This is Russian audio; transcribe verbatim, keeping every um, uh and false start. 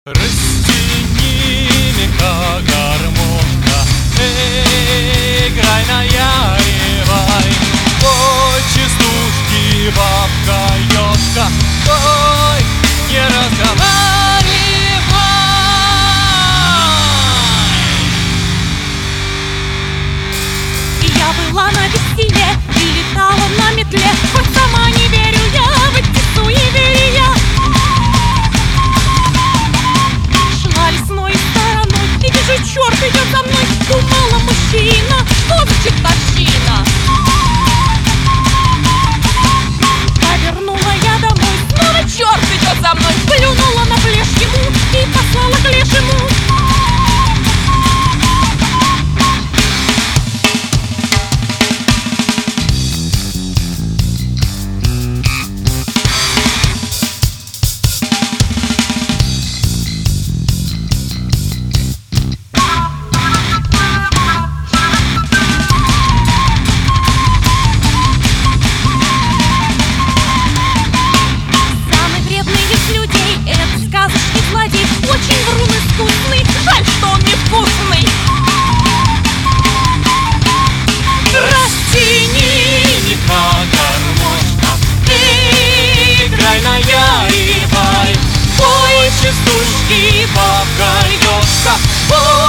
Растяни меха гармонка, играй, наяривай. Ой, частушки, бабка, ёбка, ой, не разговаривай. Я была на веселье и летала на метле, хоть сама не верю я в эти суеверия. Шла лесной стороной и вижу, черт идет за мной. Думала, мужчина, что за чертовщина. Повернула я домой, снова черт идет за мной. Плюнула на плешь ему и послала к лешему. Очень врун искусный, жаль, что он невкусный. Растяни меха гармошка, играй, наяривай. Ой, частушки, бабка, ёбка, ой.